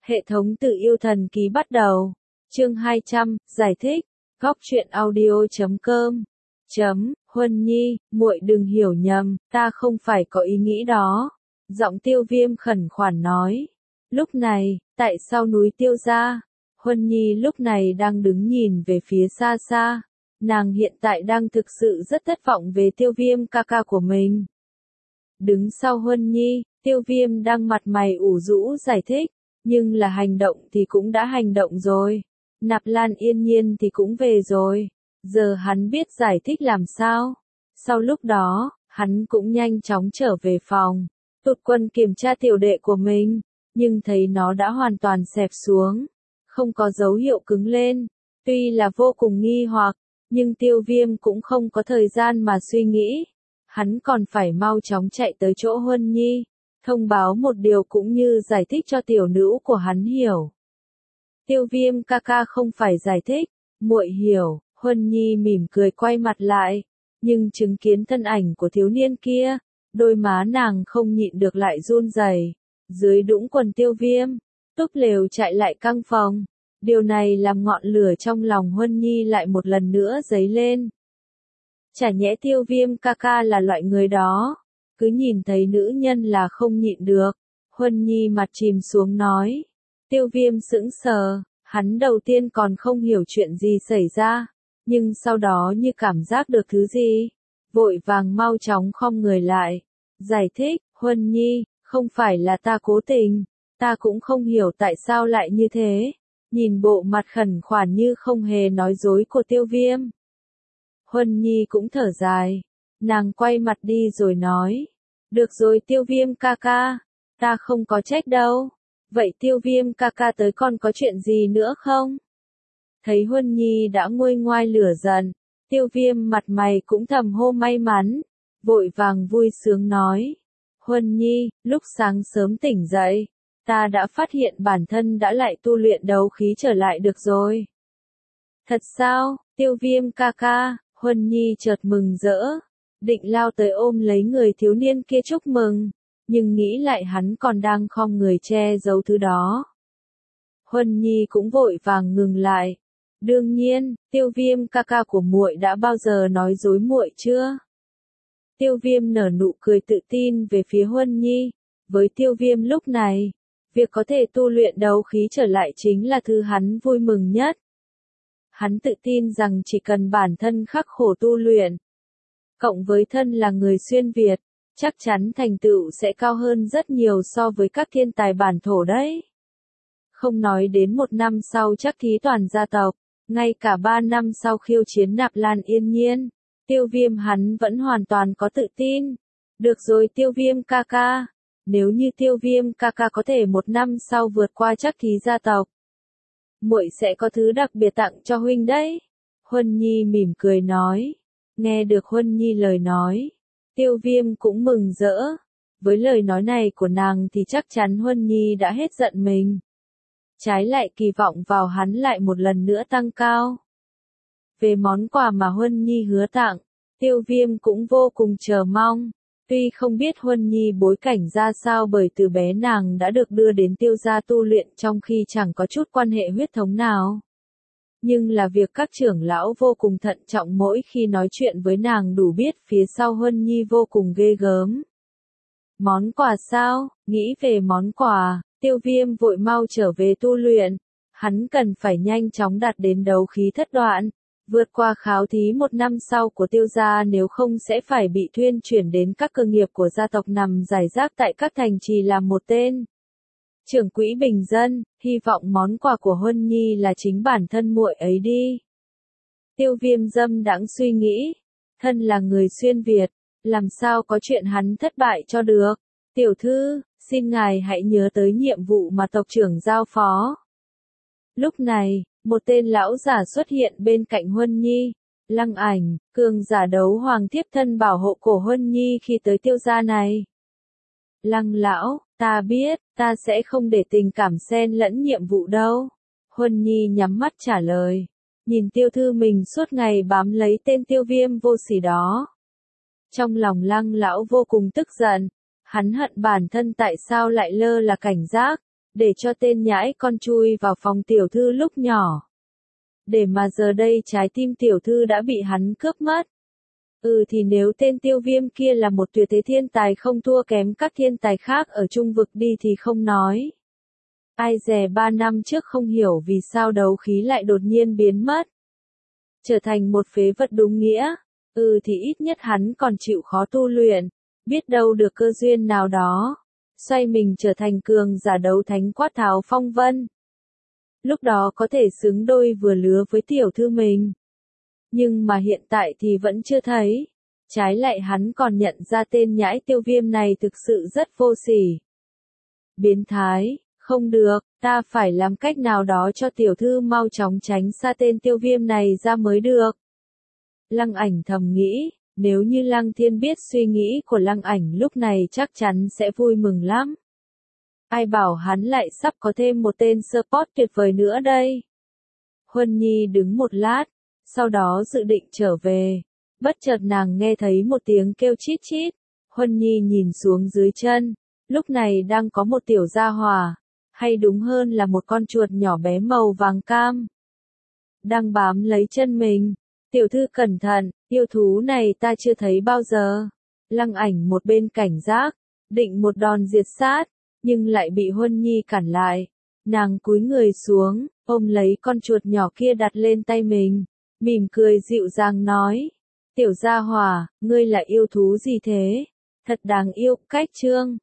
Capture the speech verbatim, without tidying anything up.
Hệ thống tự yêu thần ký bắt đầu. Chương hai trăm, giải thích. Góc truyện audio chấm com. Chấm, Huân Nhi, muội đừng hiểu nhầm, ta không phải có ý nghĩ đó. Giọng Tiêu Viêm khẩn khoản nói. Lúc này, tại sau núi Tiêu gia, Huân Nhi lúc này đang đứng nhìn về phía xa xa. Nàng hiện tại đang thực sự rất thất vọng về Tiêu Viêm ca ca của mình. Đứng sau Huân Nhi, Tiêu Viêm đang mặt mày ủ rũ giải thích, nhưng là hành động thì cũng đã hành động rồi. Nạp Lan yên nhiên thì cũng về rồi. Giờ hắn biết giải thích làm sao. Sau lúc đó, hắn cũng nhanh chóng trở về phòng. Tụt Quân kiểm tra tiểu đệ của mình, nhưng thấy nó đã hoàn toàn xẹp xuống, không có dấu hiệu cứng lên. Tuy là vô cùng nghi hoặc, nhưng Tiêu Viêm cũng không có thời gian mà suy nghĩ. Hắn còn phải mau chóng chạy tới chỗ Huân Nhi, thông báo một điều cũng như giải thích cho tiểu nữ của hắn hiểu. Tiêu Viêm ca ca không phải giải thích, muội hiểu. Huân Nhi mỉm cười quay mặt lại, nhưng chứng kiến thân ảnh của thiếu niên kia, đôi má nàng không nhịn được lại run rẩy. Dưới đũng quần Tiêu Viêm, Túc Lều chạy lại căng phòng. Điều này làm ngọn lửa trong lòng Huân Nhi lại một lần nữa dấy lên. Chả nhẽ Tiêu Viêm ca ca là loại người đó, cứ nhìn thấy nữ nhân là không nhịn được. Huân Nhi mặt chìm xuống nói. Tiêu Viêm sững sờ, hắn đầu tiên còn không hiểu chuyện gì xảy ra, nhưng sau đó như cảm giác được thứ gì, vội vàng mau chóng khom người lại, giải thích. Huân Nhi, không phải là ta cố tình, ta cũng không hiểu tại sao lại như thế. Nhìn bộ mặt khẩn khoản như không hề nói dối của Tiêu Viêm, Huân Nhi cũng thở dài, nàng quay mặt đi rồi nói. Được rồi Tiêu Viêm ca ca, ta không có trách đâu. Vậy Tiêu Viêm ca ca tới còn có chuyện gì nữa không? Thấy Huân Nhi đã nguôi ngoai lửa giận, Tiêu Viêm mặt mày cũng thầm hô may mắn, vội vàng vui sướng nói. Huân Nhi, lúc sáng sớm tỉnh dậy, ta đã phát hiện bản thân đã lại tu luyện đấu khí trở lại được rồi. Thật sao, Tiêu Viêm ca ca? Huân Nhi chợt mừng rỡ, định lao tới ôm lấy người thiếu niên kia chúc mừng, nhưng nghĩ lại hắn còn đang khom người che giấu thứ đó. Huân Nhi cũng vội vàng ngừng lại. Đương nhiên, Tiêu Viêm ca ca của muội đã bao giờ nói dối muội chưa? Tiêu Viêm nở nụ cười tự tin về phía Huân Nhi. Với Tiêu Viêm lúc này, việc có thể tu luyện đấu khí trở lại chính là thứ hắn vui mừng nhất. Hắn tự tin rằng chỉ cần bản thân khắc khổ tu luyện, cộng với thân là người xuyên Việt, chắc chắn thành tựu sẽ cao hơn rất nhiều so với các thiên tài bản thổ đấy. Không nói đến một năm sau chắc thí toàn gia tộc, ngay cả ba năm sau khiêu chiến Nạp Lan yên nhiên, Tiêu Viêm hắn vẫn hoàn toàn có tự tin. Được rồi Tiêu Viêm ca ca, nếu như Tiêu Viêm ca ca có thể một năm sau vượt qua chắc thí gia tộc, muội sẽ có thứ đặc biệt tặng cho huynh đấy. Huân Nhi mỉm cười nói. Nghe được Huân Nhi lời nói, Tiêu Viêm cũng mừng rỡ. Với lời nói này của nàng thì chắc chắn Huân Nhi đã hết giận mình. Trái lại kỳ vọng vào hắn lại một lần nữa tăng cao. Về món quà mà Huân Nhi hứa tặng, Tiêu Viêm cũng vô cùng chờ mong. Tuy không biết Huân Nhi bối cảnh ra sao bởi từ bé nàng đã được đưa đến Tiêu gia tu luyện trong khi chẳng có chút quan hệ huyết thống nào. Nhưng là việc các trưởng lão vô cùng thận trọng mỗi khi nói chuyện với nàng đủ biết phía sau Huân Nhi vô cùng ghê gớm. Món quà sao? Nghĩ về món quà, Tiêu Viêm vội mau trở về tu luyện. Hắn cần phải nhanh chóng đạt đến đấu khí thất đoạn, vượt qua khảo thí một năm sau của Tiêu gia, nếu không sẽ phải bị thuyên chuyển đến các cơ nghiệp của gia tộc nằm rải rác tại các thành trì làm một tên trưởng quỹ bình dân. Hy vọng món quà của Huân Nhi là chính bản thân muội ấy đi. Tiêu Viêm dâm đãng suy nghĩ, thân là người xuyên Việt, làm sao có chuyện hắn thất bại cho được. Tiểu thư, xin ngài hãy nhớ tới nhiệm vụ mà tộc trưởng giao phó. Lúc này, một tên lão giả xuất hiện bên cạnh Huân Nhi. Lăng Ảnh, cường giả đấu hoàng thiếp thân bảo hộ cổ Huân Nhi khi tới Tiêu gia này. Lăng lão, ta biết, ta sẽ không để tình cảm xen lẫn nhiệm vụ đâu. Huân Nhi nhắm mắt trả lời. Nhìn tiêu thư mình suốt ngày bám lấy tên Tiêu Viêm vô sỉ đó. Trong lòng Lăng lão vô cùng tức giận. Hắn hận bản thân tại sao lại lơ là cảnh giác, để cho tên nhãi con chui vào phòng tiểu thư lúc nhỏ. Để mà giờ đây trái tim tiểu thư đã bị hắn cướp mất. Ừ thì nếu tên Tiêu Viêm kia là một tuyệt thế thiên tài không thua kém các thiên tài khác ở trung vực đi thì không nói. Ai dè ba năm trước không hiểu vì sao đấu khí lại đột nhiên biến mất. Trở thành một phế vật đúng nghĩa. Ừ thì ít nhất hắn còn chịu khó tu luyện. Biết đâu được cơ duyên nào đó. Xoay mình trở thành cường giả đấu thánh quát tháo phong vân. Lúc đó có thể xứng đôi vừa lứa với tiểu thư mình. Nhưng mà hiện tại thì vẫn chưa thấy. Trái lại hắn còn nhận ra tên nhãi Tiêu Viêm này thực sự rất vô sỉ. Biến thái, không được, ta phải làm cách nào đó cho tiểu thư mau chóng tránh xa tên Tiêu Viêm này ra mới được. Lăng Ảnh thầm nghĩ, nếu như Lăng Thiên biết suy nghĩ của Lăng Ảnh lúc này chắc chắn sẽ vui mừng lắm. Ai bảo hắn lại sắp có thêm một tên support tuyệt vời nữa đây. Huân Nhi đứng một lát, sau đó dự định trở về. Bất chợt nàng nghe thấy một tiếng kêu chít chít. Huân Nhi nhìn xuống dưới chân. Lúc này đang có một tiểu gia hỏa, hay đúng hơn là một con chuột nhỏ bé màu vàng cam. Đang bám lấy chân mình. Tiểu thư cẩn thận, yêu thú này ta chưa thấy bao giờ. Lăng Ảnh một bên cảnh giác, định một đòn diệt sát, nhưng lại bị Huân Nhi cản lại. Nàng cúi người xuống, ôm lấy con chuột nhỏ kia đặt lên tay mình, mỉm cười dịu dàng nói. Tiểu gia hỏa, ngươi là yêu thú gì thế? Thật đáng yêu, cách trương.